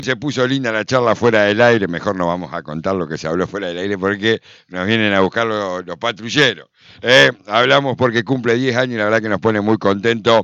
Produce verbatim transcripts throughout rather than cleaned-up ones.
Se puso linda la charla fuera del aire, mejor no vamos a contar lo que se habló fuera del aire porque nos vienen a buscar los, los patrulleros. Eh, hablamos porque cumple diez años y la verdad que nos pone muy contentos.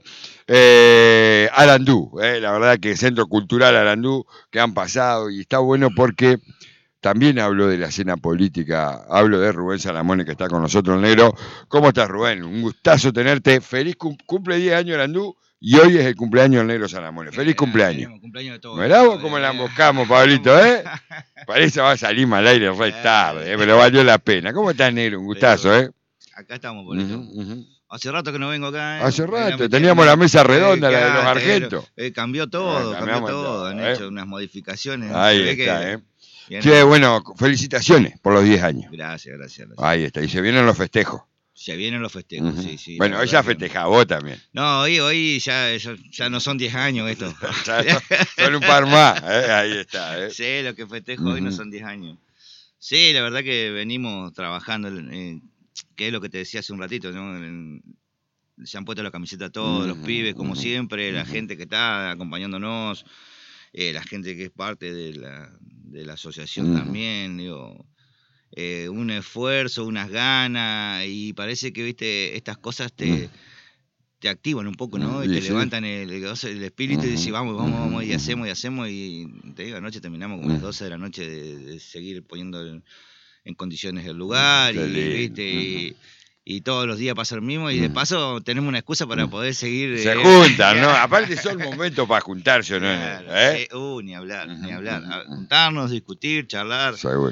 Eh, Arandú, eh, la verdad que Centro Cultural Arandú, que han pasado y está bueno porque también hablo de la escena política, hablo de Rubén Salamone que está con nosotros, el negro. ¿Cómo estás, Rubén? Un gustazo tenerte. Feliz cum cumple diez años Arandú. Y hoy es el cumpleaños del negro Salamone. ¡Feliz cumpleaños! Eh, cumpleaños de todos. Mirá vos cómo la emboscamos, Pablito, ¿eh? Parece que va a salir mal aire re tarde, ¿eh? Pero valió la pena. ¿Cómo estás, negro? Un gustazo, ¿eh? Acá estamos, Pablito. Uh -huh, uh -huh. Hace rato que no vengo acá, ¿eh? Hace rato, teníamos la mesa redonda, eh, la de los claro, argentos. Eh, cambió todo, eh, cambió todo. todo, Han ¿eh? hecho unas modificaciones. Ahí se está, que ¿eh? Che, bueno, felicitaciones por los diez años. Gracias, gracias, gracias. Ahí está, y se vienen los festejos. Se vienen los festejos, uh -huh. sí, sí. Bueno, hoy ya festeja vos también. No, hoy, hoy ya, ya, ya no son diez años esto. Son un par más, ¿eh? Ahí está. ¿eh? Sí, lo que festejo uh -huh. hoy no son diez años. Sí, la verdad que venimos trabajando, en, que es lo que te decía hace un ratito, ¿no? En, se han puesto la camiseta todos, uh -huh. los pibes, como uh -huh. siempre, la uh -huh. gente que está acompañándonos, eh, la gente que es parte de la, de la asociación uh -huh. también, digo... Eh, un esfuerzo, unas ganas, y parece que, viste, estas cosas te, mm. te activan un poco, ¿no? Y, y te sí. levantan el, el espíritu uh-huh. y dices, vamos, vamos, vamos, y hacemos, y hacemos, y te digo, anoche terminamos como uh-huh. las doce de la noche de, de seguir poniendo en, en condiciones el lugar, uh-huh. y, viste, uh-huh. y, y todos los días pasa lo mismo, y de paso tenemos una excusa para poder seguir... Se eh, juntan, ¿no? Aparte son momentos para juntarse, ¿no? Claro, ¿Eh? sí, uh, ni hablar, uh-huh. ni hablar. Juntarnos, discutir, charlar. Seguro.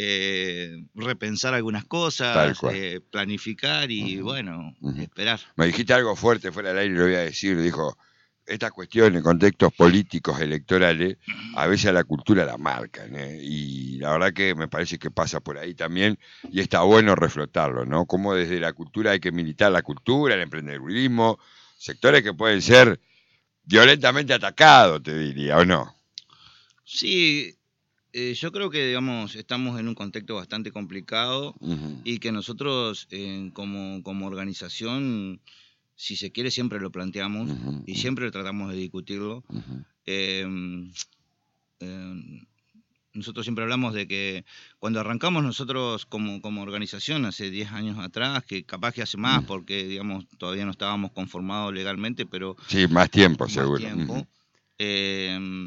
Eh, repensar algunas cosas, eh, planificar y uh-huh. bueno, uh-huh. esperar. Me dijiste algo fuerte fuera del aire, lo voy a decir, dijo, estas cuestiones, contextos políticos, electorales, a veces a la cultura la marcan, ¿eh? Y la verdad que me parece que pasa por ahí también, y está bueno reflotarlo, ¿no? Como desde la cultura hay que militar la cultura, el emprendedurismo, sectores que pueden ser violentamente atacados, te diría, ¿o no? Sí. Eh, yo creo que, digamos, estamos en un contexto bastante complicado uh-huh. y que nosotros, eh, como, como organización, si se quiere, siempre lo planteamos uh-huh. y siempre tratamos de discutirlo. Uh-huh. eh, eh, nosotros siempre hablamos de que cuando arrancamos nosotros como, como organización, hace diez años atrás, que capaz que hace más, uh-huh. porque, digamos, todavía no estábamos conformados legalmente, pero... Sí, más tiempo, más seguro. Tiempo, uh-huh. eh,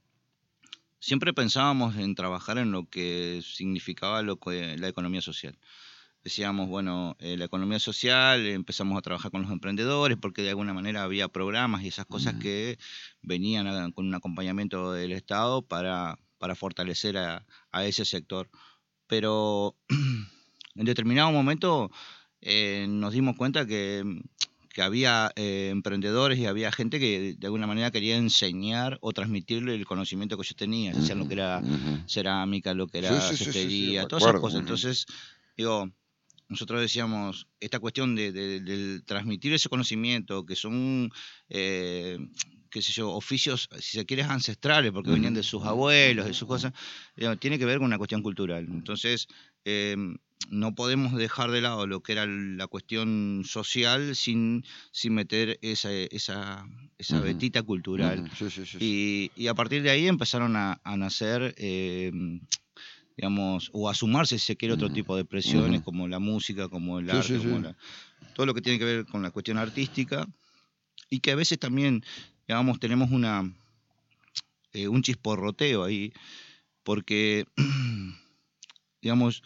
Siempre pensábamos en trabajar en lo que significaba lo que, la economía social. Decíamos, bueno, eh, la economía social, empezamos a trabajar con los emprendedores porque de alguna manera había programas y esas cosas uh-huh. que venían a, con un acompañamiento del Estado para, para fortalecer a, a ese sector. Pero en determinado momento eh, nos dimos cuenta que... que había eh, emprendedores y había gente que de alguna manera quería enseñar o transmitirle el conocimiento que yo tenía, ya sea lo que era uh-huh. cerámica, lo que era sí, sí, cestería, sí, sí, todas esas cosas. Entonces, digo, nosotros decíamos, esta cuestión de, de, de transmitir ese conocimiento, que son, eh, qué sé yo, oficios, si se quiere, ancestrales, porque uh-huh. venían de sus abuelos, de sus cosas, digo, tiene que ver con una cuestión cultural. Entonces, eh, no podemos dejar de lado lo que era la cuestión social sin, sin meter esa, esa, esa uh-huh. vetita cultural. Uh-huh. sí, sí, sí, y, y a partir de ahí empezaron a, a nacer, eh, digamos, o a sumarse, si se quiere, otro uh-huh. tipo de presiones, uh-huh. como la música, como el arte, sí, sí, como sí. La, todo lo que tiene que ver con la cuestión artística, y que a veces también, digamos, tenemos una eh, un chisporroteo ahí, porque, digamos,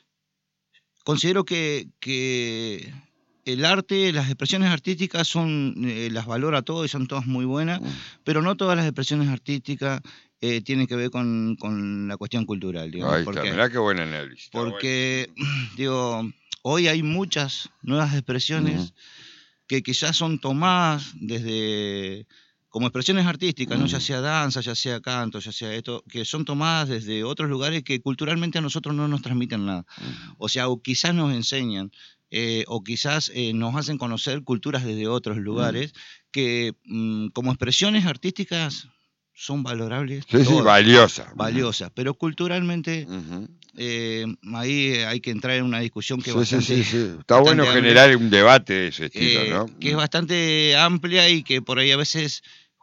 considero que, que el arte, las expresiones artísticas son, eh, las valora todo y son todas muy buenas, mm. pero no todas las expresiones artísticas eh, tienen que ver con, con la cuestión cultural. Digamos, Ahí porque, está, mirá qué buen análisis. Porque, bueno. digo, hoy hay muchas nuevas expresiones mm. que quizás son tomadas desde... como expresiones artísticas, ¿no? Ya sea danza, ya sea canto, ya sea esto, que son tomadas desde otros lugares que culturalmente a nosotros no nos transmiten nada. O sea, o quizás nos enseñan, eh, o quizás eh, nos hacen conocer culturas desde otros lugares, que mm, como expresiones artísticas son valorables. Sí, todas, sí, valiosas. Valiosas, uh-huh. pero culturalmente... Uh-huh. Eh, ahí hay que entrar en una discusión que sí, bastante, sí, sí, sí. Está bueno generar amplia, un debate de ese estilo, eh, ¿no? Que es bastante amplia y que por ahí a veces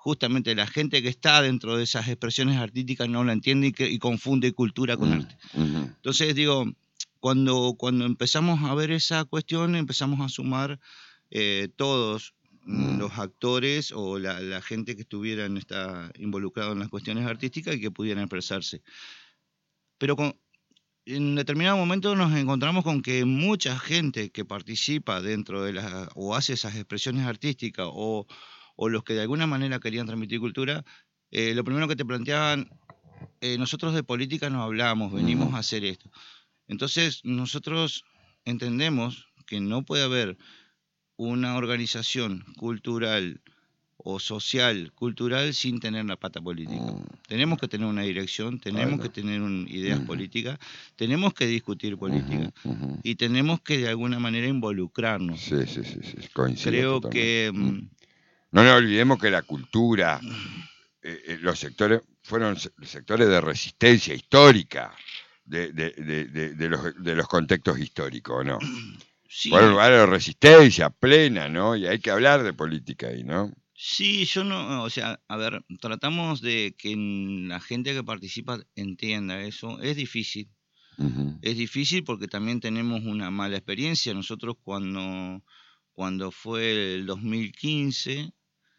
justamente la gente que está dentro de esas expresiones artísticas no la entiende y, que, y confunde cultura con arte. Uh-huh. Entonces, digo, cuando, cuando empezamos a ver esa cuestión, empezamos a sumar eh, todos uh-huh. los actores o la, la gente que estuvieran está involucrado en las cuestiones artísticas y que pudieran expresarse. Pero con, en determinado momento nos encontramos con que mucha gente que participa dentro de las o hace esas expresiones artísticas o, o los que de alguna manera querían transmitir cultura, eh, lo primero que te planteaban, eh, nosotros de política no hablamos, venimos uh-huh. a hacer esto. Entonces nosotros entendemos que no puede haber una organización cultural o social, cultural, sin tener la pata política. Mm. Tenemos que tener una dirección, tenemos bueno. que tener un, ideas uh-huh. políticas, tenemos que discutir política uh-huh. Uh-huh. y tenemos que de alguna manera involucrarnos. Sí, sí, sí, sí. Coincido Creo totalmente. que... Mm. No nos olvidemos que la cultura, eh, eh, los sectores, fueron sectores de resistencia histórica de, de, de, de, de, los, de los contextos históricos, ¿no? Sí. Fueron lugares de resistencia plena, ¿no? Y hay que hablar de política ahí, ¿no? Sí, yo no, o sea, a ver, tratamos de que la gente que participa entienda eso. Es difícil, uh-huh. es difícil porque también tenemos una mala experiencia. Nosotros cuando, cuando fue el dos mil quince,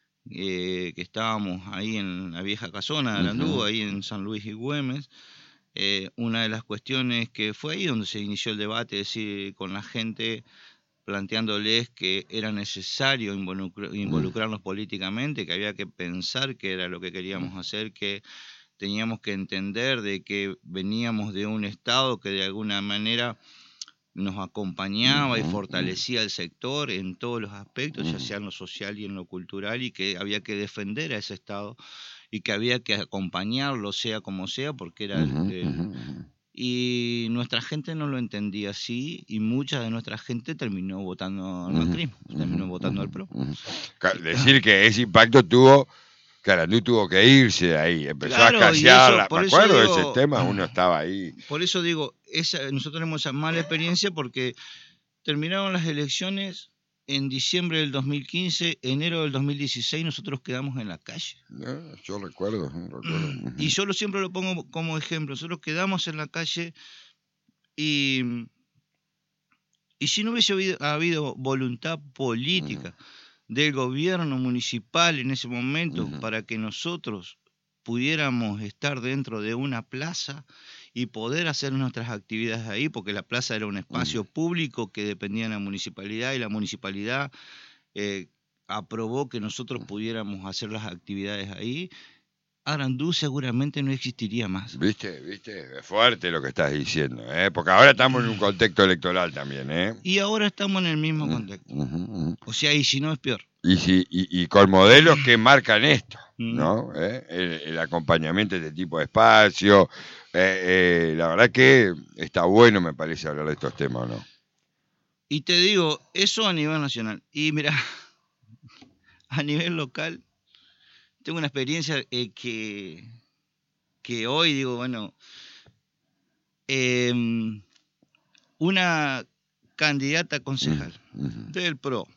eh, que estábamos ahí en la vieja casona de Arandú, uh-huh. ahí en San Luis y Güemes, eh, una de las cuestiones que fue ahí donde se inició el debate, es decir, con la gente planteándoles que era necesario involucrar, involucrarnos políticamente, que había que pensar qué era lo que queríamos hacer, que teníamos que entender de que veníamos de un Estado que de alguna manera nos acompañaba y fortalecía el sector en todos los aspectos, ya sea en lo social y en lo cultural, y que había que defender a ese Estado y que había que acompañarlo, sea como sea, porque era el... el y nuestra gente no lo entendía así y mucha de nuestra gente terminó votando al macrismo, uh-huh, terminó uh-huh, votando uh-huh, al P R O. Uh-huh. Decir que ese impacto tuvo, que Arandú tuvo que irse de ahí, empezó claro, a escasear, eso, me acuerdo digo, de ese tema, uno estaba ahí. Por eso digo, esa, nosotros tenemos esa mala experiencia porque terminaron las elecciones en diciembre del dos mil quince, enero del dos mil dieciséis nosotros quedamos en la calle. No, yo recuerdo, recuerdo. Y yo lo, siempre lo pongo como ejemplo. Nosotros quedamos en la calle y, y si no hubiese habido, habido voluntad política uh-huh. del gobierno municipal en ese momento uh-huh. para que nosotros pudiéramos estar dentro de una plaza y poder hacer nuestras actividades ahí, porque la plaza era un espacio uh-huh. público que dependía de la municipalidad y la municipalidad eh, aprobó que nosotros pudiéramos hacer las actividades ahí, Arandú seguramente no existiría más. Viste, viste, es fuerte lo que estás diciendo, ¿eh? Porque ahora estamos en un contexto electoral también, ¿eh? Y ahora estamos en el mismo uh-huh. contexto. Uh-huh. Uh-huh. O sea, y si no es peor. Y, si, y, y con modelos que marcan esto, ¿no? ¿Eh? El, el acompañamiento de este tipo de espacio. Eh, eh, la verdad que está bueno, me parece, hablar de estos temas, ¿no? Y te digo, eso a nivel nacional. Y mira, a nivel local, tengo una experiencia eh, que, que hoy digo, bueno, eh, una candidata a concejal uh-huh. del P R O,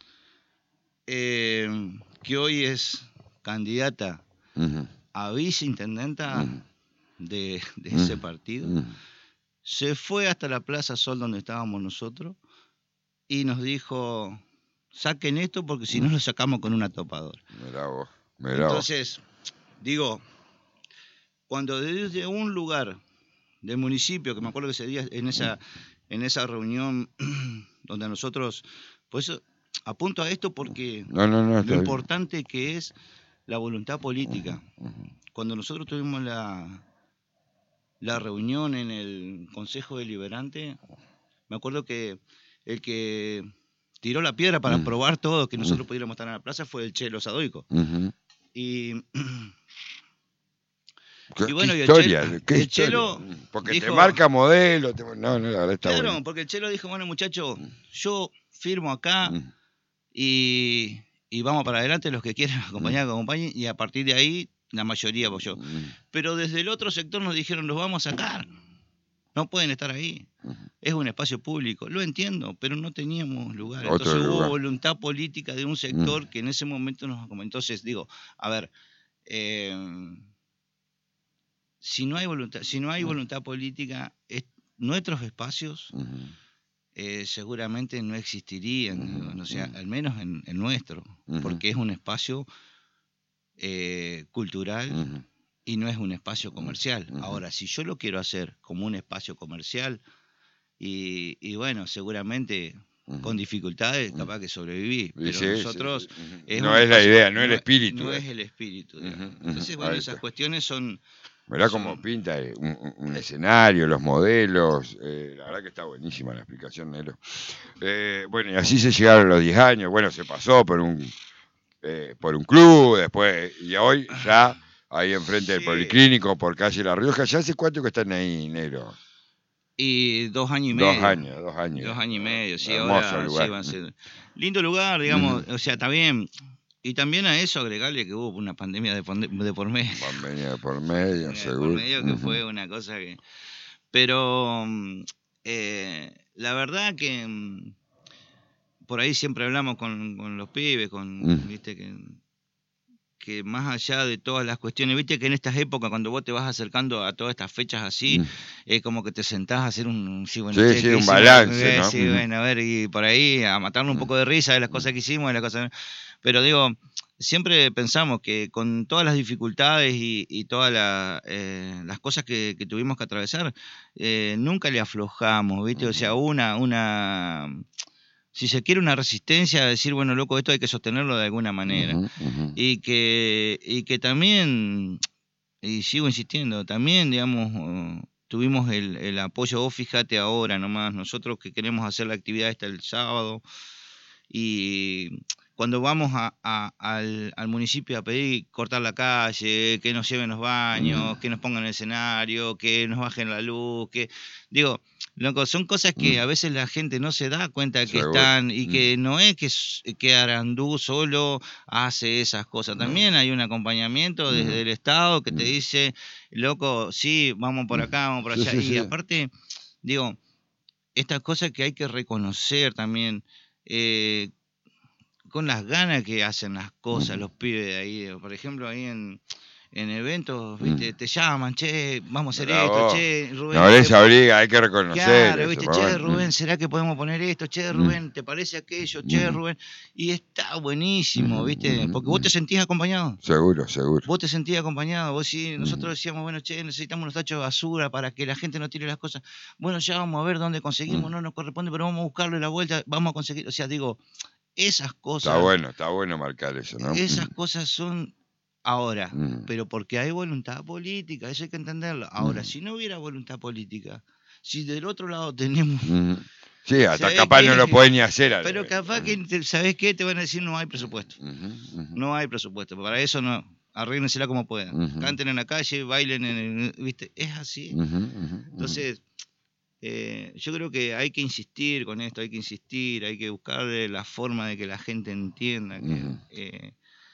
eh, que hoy es candidata uh-huh. a viceintendenta uh-huh. de, de uh-huh. ese partido, uh-huh. se fue hasta la Plaza Sol donde estábamos nosotros y nos dijo, saquen esto porque si no lo sacamos con una topadora. Mirá vos, mirá Entonces, vos. digo, cuando desde un lugar del municipio, que me acuerdo que ese día en esa, en esa reunión donde nosotros, pues apunto a esto porque no, no, no, lo importante que es la voluntad política. Uh-huh, uh-huh. Cuando nosotros tuvimos la, la reunión en el Consejo Deliberante, me acuerdo que el que tiró la piedra para uh-huh. probar todo, que nosotros uh-huh. pudiéramos estar en la plaza, fue el Chelo Sadoico. Uh-huh. Y... ¿Qué, y bueno, qué y el historia, Chelo, qué el historia. Chelo porque dijo, te marca modelo, te, no, no, la verdad está claro, bueno. porque el Chelo dijo, bueno, muchachos, yo firmo acá uh-huh. y, y vamos para adelante, los que quieran acompañar, uh-huh. acompañen, y a partir de ahí, la mayoría apoyó. Uh-huh. Pero desde el otro sector nos dijeron, los vamos a sacar. no pueden estar ahí. Uh-huh. Es un espacio público, lo entiendo, pero no teníamos lugar. Otro Entonces lugar. Hubo voluntad política de un sector uh-huh. que en ese momento nos comentó. Entonces digo, a ver, eh, si no hay voluntad, si no hay voluntad política, es, nuestros espacios uh-huh. eh, seguramente no existirían, uh-huh. o sea, al menos en el nuestro, uh-huh. porque es un espacio eh, cultural uh-huh. y no es un espacio comercial. Uh-huh. Ahora, si yo lo quiero hacer como un espacio comercial, y, y bueno, seguramente uh-huh. con dificultades capaz que sobreviví, pero sí, nosotros... Sí, sí. Es no es espacio, la idea, no, no es el espíritu. No eh. es el espíritu. Uh-huh. Entonces, bueno, Ahí esas está. cuestiones son... Mirá son... cómo pinta un, un escenario, los modelos, eh, la verdad que está buenísima la explicación, Nelo. Eh, bueno, y así se llegaron los diez años, bueno, se pasó por un, eh, por un club, después, y hoy ya... Ahí enfrente sí. del Policlínico, por calle La Rioja. ¿Ya hace cuánto que están ahí, negro? Y dos años y medio. Dos años, dos años. Dos años y medio, sí. Hermoso ahora lugar. Sí va a ser. Lindo lugar, digamos, uh-huh. o sea, está bien. Y también a eso agregarle que hubo una pandemia de por, de por medio. Pandemia de por medio, seguro. De por medio que uh-huh. fue una cosa que... Pero eh, la verdad que por ahí siempre hablamos con, con los pibes, con, uh-huh. viste, que... que más allá de todas las cuestiones, viste que en estas épocas cuando vos te vas acercando a todas estas fechas así, mm. es como que te sentás a hacer un, sí, bueno, sí, sí, un balance, eh, ¿no? Sí, mm. bueno, a ver, y por ahí a matarnos mm. un poco de risa de las cosas que hicimos, de las cosas, pero digo, siempre pensamos que con todas las dificultades y, y todas la, eh, las cosas que, que tuvimos que atravesar, eh, nunca le aflojamos, viste, mm. o sea, una, una si se quiere una resistencia a decir, bueno, loco, esto hay que sostenerlo de alguna manera. Uh-huh, uh-huh. Y que y que también, y sigo insistiendo, también, digamos, uh, tuvimos el, el apoyo, vos fíjate ahora nomás, nosotros que queremos hacer la actividad esta el sábado, y cuando vamos a, a, al, al municipio a pedir cortar la calle, que nos lleven los baños, uh-huh. que nos pongan el escenario, que nos bajen la luz, que, digo... Loco, son cosas que a veces la gente no se da cuenta que Seguro. están y que no es que, que Arandú solo hace esas cosas. También hay un acompañamiento desde el Estado que te dice, loco, sí, vamos por acá, vamos por allá. Sí, sí, y sí. aparte, digo, estas cosas que hay que reconocer también, eh, con las ganas que hacen las cosas los pibes de ahí. Por ejemplo, ahí en... en eventos, ¿viste? Mm. Te llaman, che, vamos a hacer Bravo. esto, che, Rubén. No les obliga, hay que reconocer. Claro, ¿viste? Eso, che, Rubén, ¿será que podemos poner esto? Che, Rubén, mm. ¿te parece aquello? Che, mm. Rubén. Y está buenísimo, ¿viste? Porque vos te sentís acompañado. Seguro, seguro. Vos te sentís acompañado. Vos sí, nosotros decíamos, bueno, che, necesitamos unos tachos de basura para que la gente no tire las cosas. Bueno, ya vamos a ver dónde conseguimos, mm. no nos corresponde, pero vamos a buscarle la vuelta, vamos a conseguir. O sea, digo, esas cosas. Está bueno, está bueno marcar eso, ¿no? Esas cosas son. Ahora, mm. pero porque hay voluntad política, eso hay que entenderlo. Ahora, mm. si no hubiera voluntad política, si del otro lado tenemos... Mm. Sí, hasta capaz que, no lo pueden ni hacer. Pero vez. capaz que, ¿sabés qué? Te van a decir no hay presupuesto. Uh-huh, uh-huh. No hay presupuesto, para eso no. Arréglensela como puedan. Uh-huh. Canten en la calle, bailen, en el, ¿viste? Es así. Uh-huh, uh-huh. Entonces, eh, yo creo que hay que insistir con esto, hay que insistir, hay que buscarle la forma de que la gente entienda que... Uh-huh. eh,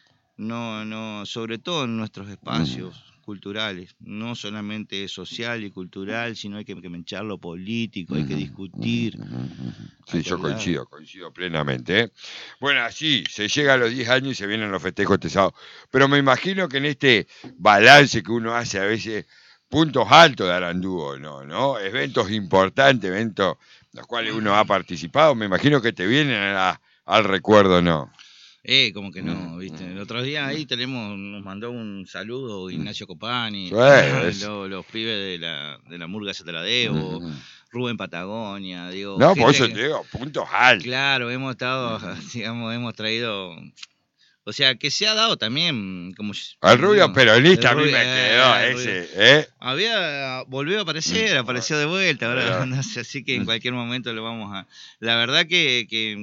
No, no, sobre todo en nuestros espacios mm. culturales, no solamente social y cultural, sino hay que, que menchar lo político, mm. hay que discutir. Mm. Sí, yo hablar. coincido, coincido plenamente. ¿eh? Bueno, así se llega a los diez años y se vienen los festejos este sábado. Pero me imagino que en este balance que uno hace a veces, puntos altos de Arandú, ¿no? ¿no? Eventos importantes, eventos en los cuales uno ha participado, me imagino que te vienen a, al recuerdo, ¿no? Eh, como que no, ¿viste? El otro día ahí tenemos, nos mandó un saludo Ignacio Copani, sí, los, los pibes de la, de la Murga se te la debo, mm. Rubén Patagonia, digo. No, por eso te digo, puntos altos. Claro, hemos estado, digamos, hemos traído, o sea, que se ha dado también, como... Al rubio digo, peronista a mí me quedó eh, ese, ¿eh? Había, volvió a aparecer, apareció de vuelta, ahora, no sé, así que en cualquier momento lo vamos a... La verdad que... que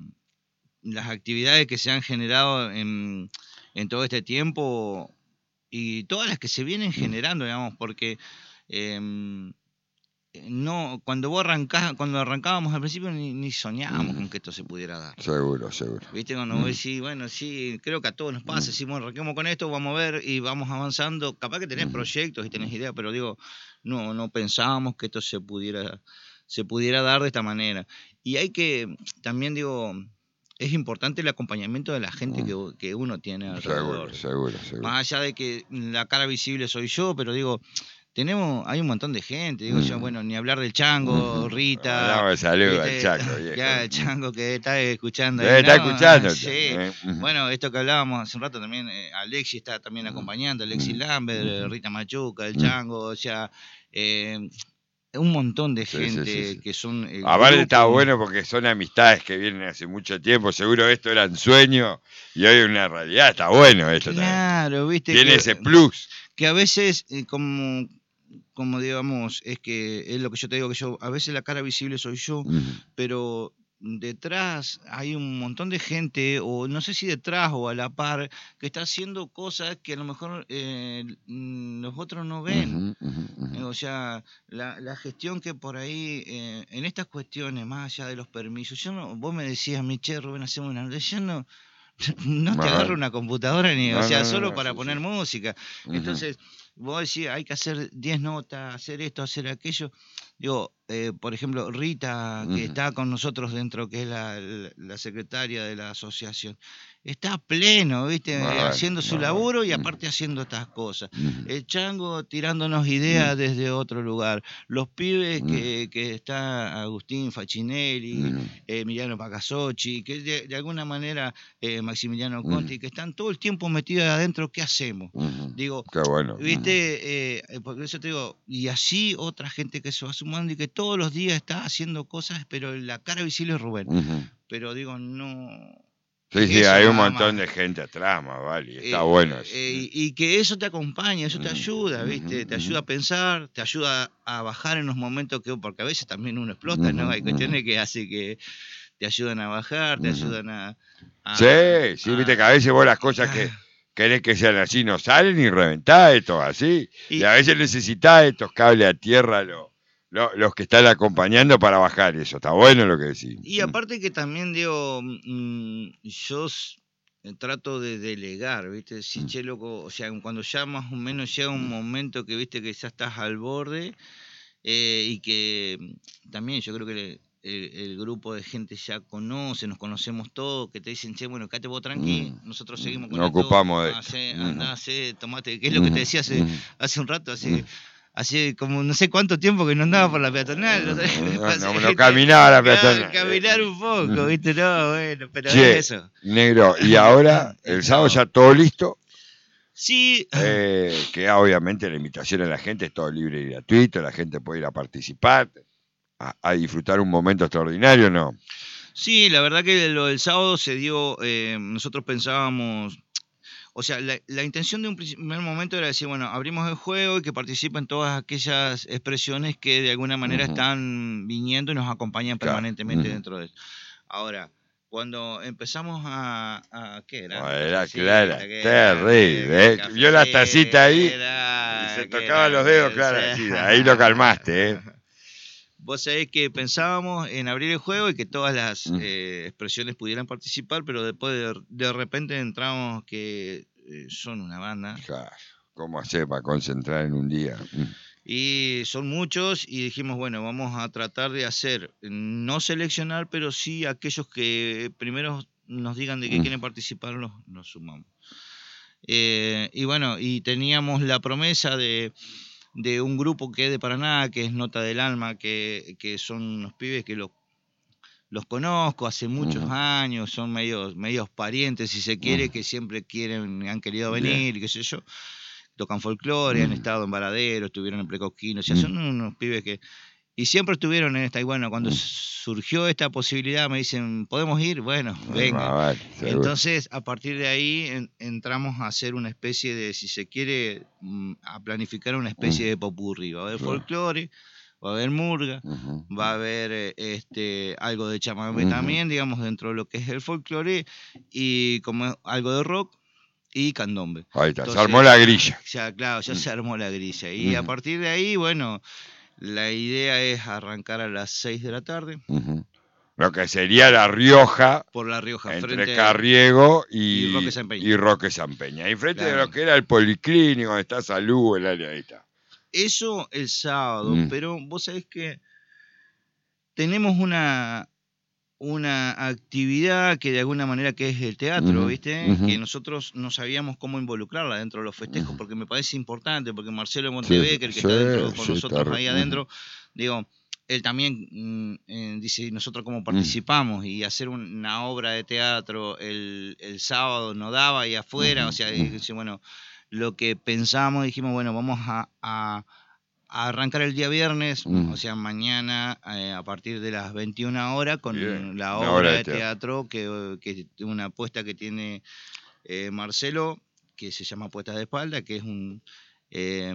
las actividades que se han generado en, en todo este tiempo y todas las que se vienen generando, digamos, porque eh, no, cuando vos arrancás, cuando arrancábamos al principio ni, ni soñábamos mm. con que esto se pudiera dar. Seguro, seguro. Viste, cuando mm. vos decís, bueno, sí, creo que a todos nos pasa, mm. si bueno, arranquemos con esto, vamos a ver y vamos avanzando. Capaz que tenés mm. proyectos y tenés ideas, pero digo, no, no pensábamos que esto se pudiera, se pudiera dar de esta manera. Y hay que, también digo, es importante el acompañamiento de la gente mm. que, que uno tiene alrededor. Seguro, seguro, seguro. Más allá de que la cara visible soy yo, pero digo, tenemos, hay un montón de gente, digo mm. yo, bueno, ni hablar del Chango, Rita. No, me saluda el Chango. Viejo. Ya, el Chango que está escuchando. Ahí, está no, escuchando. Sí. Eh. Bueno, esto que hablábamos hace un rato también, eh, Alexi está también acompañando, Alexi Lambert, Rita Machuca, el Chango, o sea, eh, un montón de gente sí, sí, sí. que son... Aparte está bueno porque son amistades que vienen hace mucho tiempo, seguro esto eran sueños y hoy es una realidad, está bueno esto claro, también. Viste tiene que, ese plus. Que a veces, eh, como... como digamos, es que es lo que yo te digo, que yo a veces la cara visible soy yo, uh-huh. pero detrás hay un montón de gente, o no sé si detrás o a la par, que está haciendo cosas que a lo mejor eh, los otros no ven. Uh-huh, uh-huh, uh-huh. O sea, la, la gestión que por ahí, eh, en estas cuestiones, más allá de los permisos, yo no, vos me decías, mi che, Rubén, hacemos una... Yo no, no te agarro una computadora ni, no, o sea, no, no, solo no, para sí, poner sí. música. Uh-huh. Entonces, vos decís, hay que hacer diez notas, hacer esto, hacer aquello. Digo, eh, por ejemplo, Rita, que uh-huh. está con nosotros dentro, que es la, la, la secretaria de la asociación, está pleno, ¿viste? Vale, haciendo su vale. laburo y aparte uh-huh. haciendo estas cosas. Uh-huh. El Chango tirándonos ideas uh-huh. desde otro lugar. Los pibes uh-huh. que, que está Agustín Facinelli, uh-huh. eh, Emiliano Pacasochi, que de, de alguna manera eh, Maximiliano Conti, uh-huh. que están todo el tiempo metidos adentro, ¿qué hacemos? Uh-huh. Digo, qué bueno. ¿viste? Uh-huh. Eh, porque eso te digo, y así otra gente que se va sumando y que todos los días está haciendo cosas, pero la cara visible es Rubén. Uh-huh. Pero digo, no... Sí, sí, hay un montón de gente atrás, más vale, está eh, bueno eso. Eh, y que eso te acompaña, eso te ayuda, ¿viste? Uh-huh, te ayuda a pensar, te ayuda a bajar en los momentos que, porque a veces también uno explota, uh-huh, ¿no? Hay cuestiones que hace que te ayudan a bajar, te uh-huh. ayudan a, a... Sí, sí, a, viste que a veces vos las cosas que querés que sean así no salen y reventás esto así. Y, y a veces necesitás estos cables a tierra, lo... los que están acompañando para bajar eso, está bueno lo que decís. Y aparte que también digo, mmm, yo trato de delegar, ¿viste? Si mm. che, loco, o sea, cuando ya más o menos llega un momento que, viste, que ya estás al borde, eh, y que también yo creo que le, el, el grupo de gente ya conoce, nos conocemos todos, que te dicen, che, bueno, quédate vos tranqui, mm. nosotros seguimos con Nos esto, ocupamos de hacé, andá, hacé, tomate, que es lo que te decía hace, hace un rato, así... Hace como no sé cuánto tiempo que no andaba por la peatonal. No, no, no, no caminaba la peatonal. Caminar un poco, ¿viste? No, bueno, pero che, es eso. Negro, y ahora, el sábado ya todo listo. Sí. Eh, que obviamente la invitación a la gente es todo libre y gratuito, la gente puede ir a participar, a, a disfrutar un momento extraordinario, ¿no? Sí, la verdad que lo del sábado se dio, eh, nosotros pensábamos... O sea, la, la intención de un primer momento era decir, bueno, abrimos el juego y que participen todas aquellas expresiones que de alguna manera uh-huh. están viniendo y nos acompañan claro. permanentemente uh-huh. dentro de eso. Ahora, cuando empezamos a... a ¿qué era? No, era clara, terrible. ¿eh? Vio la tacita ahí era, y se tocaba los dedos, claro. Sí, ahí lo calmaste, ¿eh? Vos sabés que pensábamos en abrir el juego y que todas las mm. eh, expresiones pudieran participar, pero después de, de repente entramos que eh, son una banda. Claro, ¿cómo hacer para concentrar en un día? Mm. Y son muchos y dijimos, bueno, vamos a tratar de hacer, no seleccionar, pero sí aquellos que primero nos digan de que mm. quieren participar, los, los sumamos. Eh, y bueno, y teníamos la promesa de... de un grupo que es de Paraná, que es Nota del Alma, que, que son unos pibes que los, los conozco hace muchos uh-huh. años, son medios, medios parientes, si se quiere, uh-huh. que siempre quieren, han querido venir, yeah. qué sé yo, tocan folclore, uh-huh. han estado en Varadero, estuvieron en Precosquino, o sea, uh-huh. son unos pibes que... Y siempre estuvieron en esta, y bueno, cuando uh-huh. surgió esta posibilidad me dicen, ¿podemos ir? Bueno, venga. Ah, vale, entonces, a partir de ahí en, entramos a hacer una especie de, si se quiere, a planificar una especie uh-huh. de popurrí. Va a haber uh-huh. folclore, va a haber murga, uh-huh. va a haber este algo de chamamé uh-huh. también, digamos, dentro de lo que es el folclore, y como algo de rock, y candombe. Ahí está, entonces, se armó la grilla. Ya, claro, ya uh-huh. se armó la grilla. Y uh-huh. a partir de ahí, bueno... La idea es arrancar a las seis de la tarde. Uh-huh. Lo que sería La Rioja. Por La Rioja, entre frente Carriego y, y Roque San Peña. Y Roque San Peña. Y frente Claro. de lo que era el Policlínico, donde está Salud, el área ahí está. Eso el sábado, Mm. pero vos sabés que tenemos una, una actividad que de alguna manera que es el teatro, Uh-huh, ¿viste? uh-huh. Que nosotros no sabíamos cómo involucrarla dentro de los festejos, Uh-huh. porque me parece importante, porque Marcelo Montebecker, sí, que está sí, dentro con sí, nosotros está, ahí uh-huh. adentro, digo, él también mm, eh, dice, nosotros cómo participamos, uh-huh. y hacer una obra de teatro el, el sábado no daba, y afuera, uh-huh. o sea, uh-huh. dice, bueno, lo que pensamos, dijimos, bueno, vamos a... a A arrancar el día viernes, mm. o sea, mañana eh, a partir de las veintiuna horas con Bien. la obra, obra de, de teatro, teatro que, que una apuesta que tiene eh, Marcelo, que se llama Puestas de Espalda, que es un eh,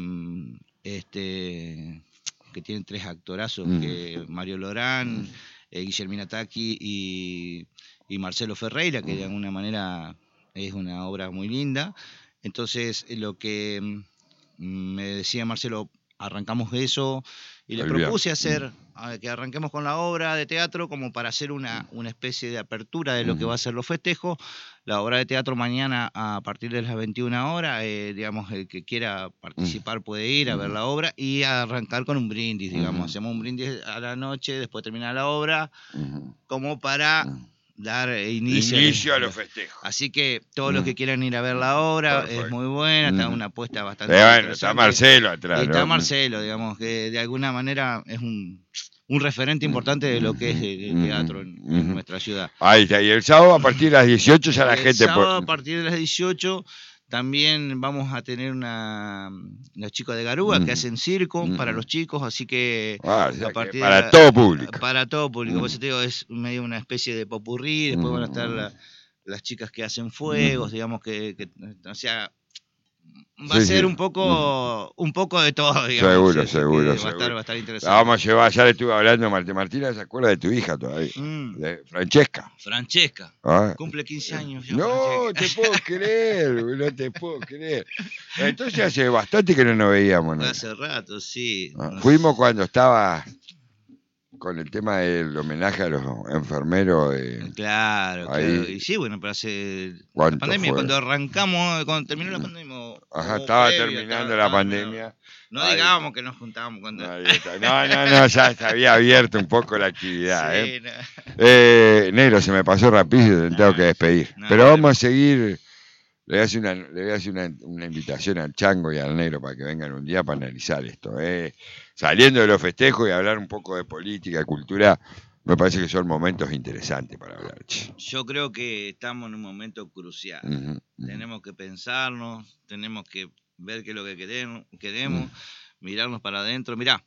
este que tiene tres actorazos, mm. que Mario Lorán, mm. eh, Guillermina Tacchi y, y Marcelo Ferreira, que mm. de alguna manera es una obra muy linda. Entonces, lo que mm, me decía Marcelo, arrancamos eso y le propuse hacer que arranquemos con la obra de teatro como para hacer una, una especie de apertura de lo que va a ser los festejos. La obra de teatro mañana a partir de las veintiuna horas, eh, digamos, el que quiera participar puede ir a ver la obra y arrancar con un brindis, digamos. Hacemos un brindis a la noche, después termina la obra, como para dar inicio, inicio a los festejos. Así que todos los que quieran ir a ver la obra, Perfecto. Es muy buena, está una apuesta bastante eh, bueno, interesante. está Marcelo atrás. Y está ¿no? Marcelo, digamos, que de alguna manera es un, un referente importante de lo que es el teatro en, en nuestra ciudad. Ahí está, y el sábado a partir de las dieciocho ya la el gente... El sábado a partir de las dieciocho también vamos a tener una los chicos de Garúa mm. que hacen circo mm. para los chicos, así que, ah, o sea a partir que para de la, todo público. Para todo público, mm. por eso te digo, es medio una especie de popurrí, después mm. van a estar la, las chicas que hacen fuegos, mm. digamos que, que, o sea, va sí, a ser sí. un poco mm. un poco de todo, digamos. Seguro, seguro, va, seguro. A estar, va a estar interesante. La vamos a llevar, ya le estuve hablando a Martín Martina, ¿se acuerda de tu hija todavía? Mm. De Francesca. Francesca. ¿Ah? Cumple quince años. Ya, no, te puedo creer, no te puedo creer. Entonces hace bastante que no nos veíamos, ¿no? Hace rato, sí. Ah, fuimos cuando estaba con el tema del homenaje a los enfermeros. De, claro, ahí. claro. Y sí, bueno, pero hace la pandemia, fue? Cuando arrancamos, cuando terminó la pandemia. Ajá, estaba previo, terminando estaba, la pandemia. No, no digábamos que nos juntábamos cuando... No, no, no, ya se había abierto un poco la actividad. Sí, ¿eh? No. Eh, negro, se me pasó rápido y te tengo que despedir. No, pero no, vamos no. a seguir. Le voy a hacer, una, le voy a hacer una, una invitación al Chango y al Negro para que vengan un día para analizar esto. ¿eh? Saliendo de los festejos y hablar un poco de política, cultura, me parece que son momentos interesantes para hablar. Yo creo que estamos en un momento crucial. Uh-huh, uh-huh. Tenemos que pensarnos, tenemos que ver qué es lo que queremos, queremos uh-huh. mirarnos para adentro. Mirá,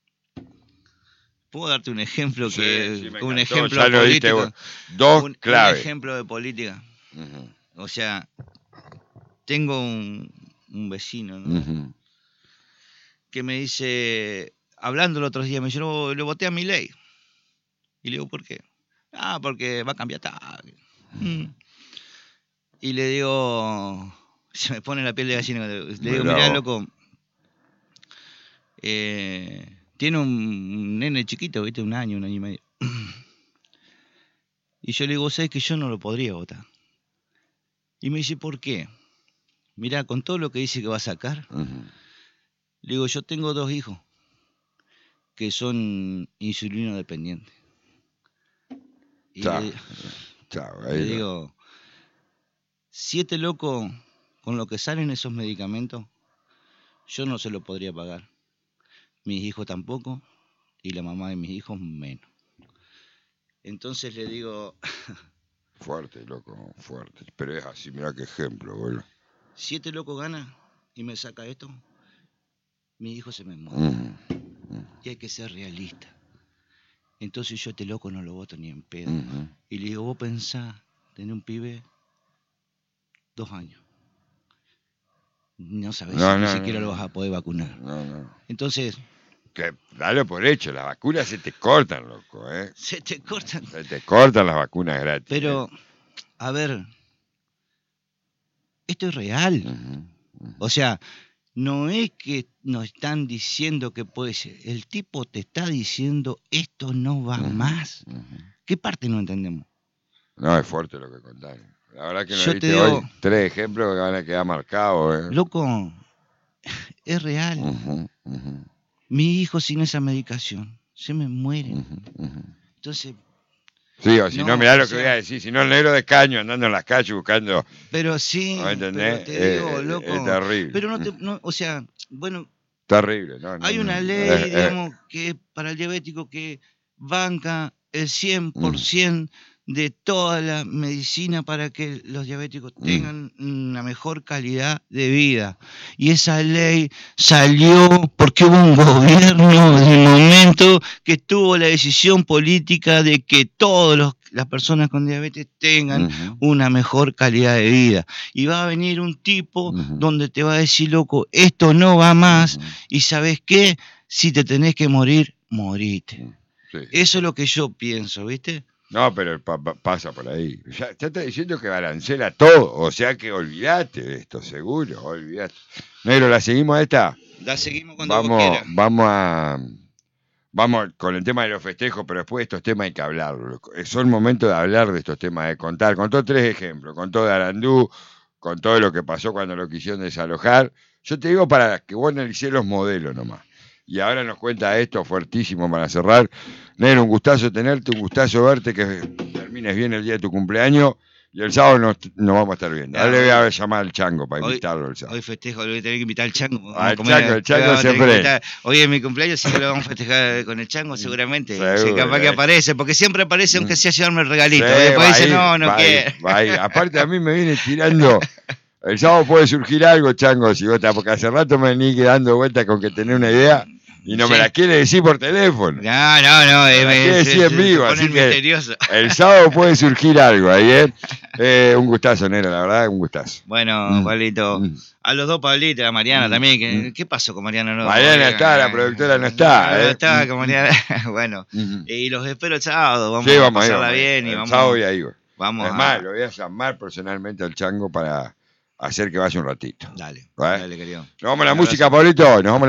puedo darte un ejemplo sí, que sí, un encantó. ejemplo ya político, diste, dos un, claves. Un ejemplo de política. Uh-huh. O sea, tengo un, un vecino, ¿no? Uh-huh. que me dice, hablando el otro día, me dice, no, le voté a Milei. Y le digo, ¿por qué? Ah, porque va a cambiar tal. Mm. Y le digo, se me pone la piel de gallina. Le digo, mirá, loco, eh, tiene un nene chiquito, ¿viste? Un año, un año y medio. Y yo le digo, ¿sabes que yo no lo podría votar? Y me dice, ¿por qué? Mirá, con todo lo que dice que va a sacar, uh-huh. le digo, yo tengo dos hijos que son insulino dependientes. Y chao, le, chao, le digo, siete locos con lo que salen esos medicamentos, yo no se lo podría pagar. Mis hijos tampoco, y la mamá de mis hijos menos. Entonces le digo... fuerte, loco, fuerte. Pero es así, mirá qué ejemplo, boludo. Siete locos gana y me saca esto, mis hijos se me mueren. Uh-huh. Y hay que ser realista. Entonces yo a este loco no lo voto ni en pedo. Uh-huh. Y le digo, vos pensá, tener un pibe dos años. No sabés no, si no, ni siquiera no, lo vas a poder vacunar. No, no. Entonces... que dalo por hecho, las vacunas se te cortan, loco, ¿eh? Se te cortan. Se te cortan las vacunas gratis. Pero, ¿eh? a ver, esto es real. Uh-huh. Uh-huh. O sea... no es que nos están diciendo que puede ser. El tipo te está diciendo esto no va uh-huh, más. Uh-huh. ¿Qué parte no entendemos? No, es fuerte lo que contaron. La verdad que nos Yo diste te digo, hoy tres ejemplos que van a quedar marcados. ¿eh? Loco, es real. Uh-huh, uh-huh. Mi hijo sin esa medicación se me mueren. Uh-huh, uh-huh. Entonces... Sí, o si no, no mirá lo que sea, voy a decir. Si no, el negro de Caño andando en las calles buscando... Pero sí, ¿no entendés? Pero te digo, eh, loco... Es terrible. Pero no te... No, o sea, bueno... Terrible, ¿no? no hay una no, ley, eh, digamos, eh. que para el diabético que banca el cien por ciento mm. de toda la medicina para que los diabéticos mm. tengan una mejor calidad de vida. Y esa ley salió porque hubo un gobierno en el momento que tuvo la decisión política de que todas las personas con diabetes tengan uh-huh. una mejor calidad de vida. Y va a venir un tipo uh-huh. donde te va a decir, loco, esto no va más, uh-huh. y ¿sabes qué? Si te tenés que morir, morite. Sí. Eso es lo que yo pienso, ¿viste? No, pero pa- pa- pasa por ahí. Ya, ya está diciendo que balancea todo, o sea que olvidate de esto, seguro, olvidate. Negro, ¿la seguimos a esta? La seguimos cuando vamos, vos quieras. Vamos a... Vamos con el tema de los festejos, pero después de estos temas hay que hablarlo. Son momentos de hablar de estos temas, de contar. Contó tres ejemplos. Contó de Arandú, con todo lo que pasó cuando lo quisieron desalojar. Yo te digo para que vos analicés los modelos nomás. Y ahora nos cuenta esto fuertísimo para cerrar. Negro, un gustazo tenerte, un gustazo verte, que termines bien el día de tu cumpleaños. Y el sábado nos, nos vamos a estar viendo. Ahora le voy a llamar al Chango para hoy, invitarlo el sábado. Hoy festejo, le voy a tener que invitar al Chango. Al Chango, el Chango se prende. Hoy es mi cumpleaños, sí que lo vamos a festejar con el Chango seguramente. Seguro, sí, capaz eh. que aparece, porque siempre aparece aunque sea llevarme el regalito. Sí, después dice, ir, no, no quiere. Aparte a mí me viene tirando... El sábado puede surgir algo, Chango, si vos, porque hace rato me vení dando vueltas con que tenés una idea... Y no sí. me la quiere decir por teléfono. No, no, no. Me eh, la quiere decir en vivo. Así que misterioso. El sábado puede surgir algo ahí, ¿eh? eh un gustazo, Nero, la verdad, un gustazo. Bueno, mm. Pablito. Mm. A los dos Pablitos, a Mariana mm. también. ¿Qué, ¿Qué pasó con Mariana? No, Mariana Mariana está, la productora no está. No, ¿eh? no está con Mariana. Bueno, mm. y los espero el sábado. Vamos, sí, vamos a pasarla a ir, bien. El y vamos, sábado y ahí, vamos es a... más, lo voy a llamar personalmente al Chango para hacer que vaya un ratito. Dale, ¿Eh? dale, querido. Nos vamos a la música, Pablito. Nos vamos a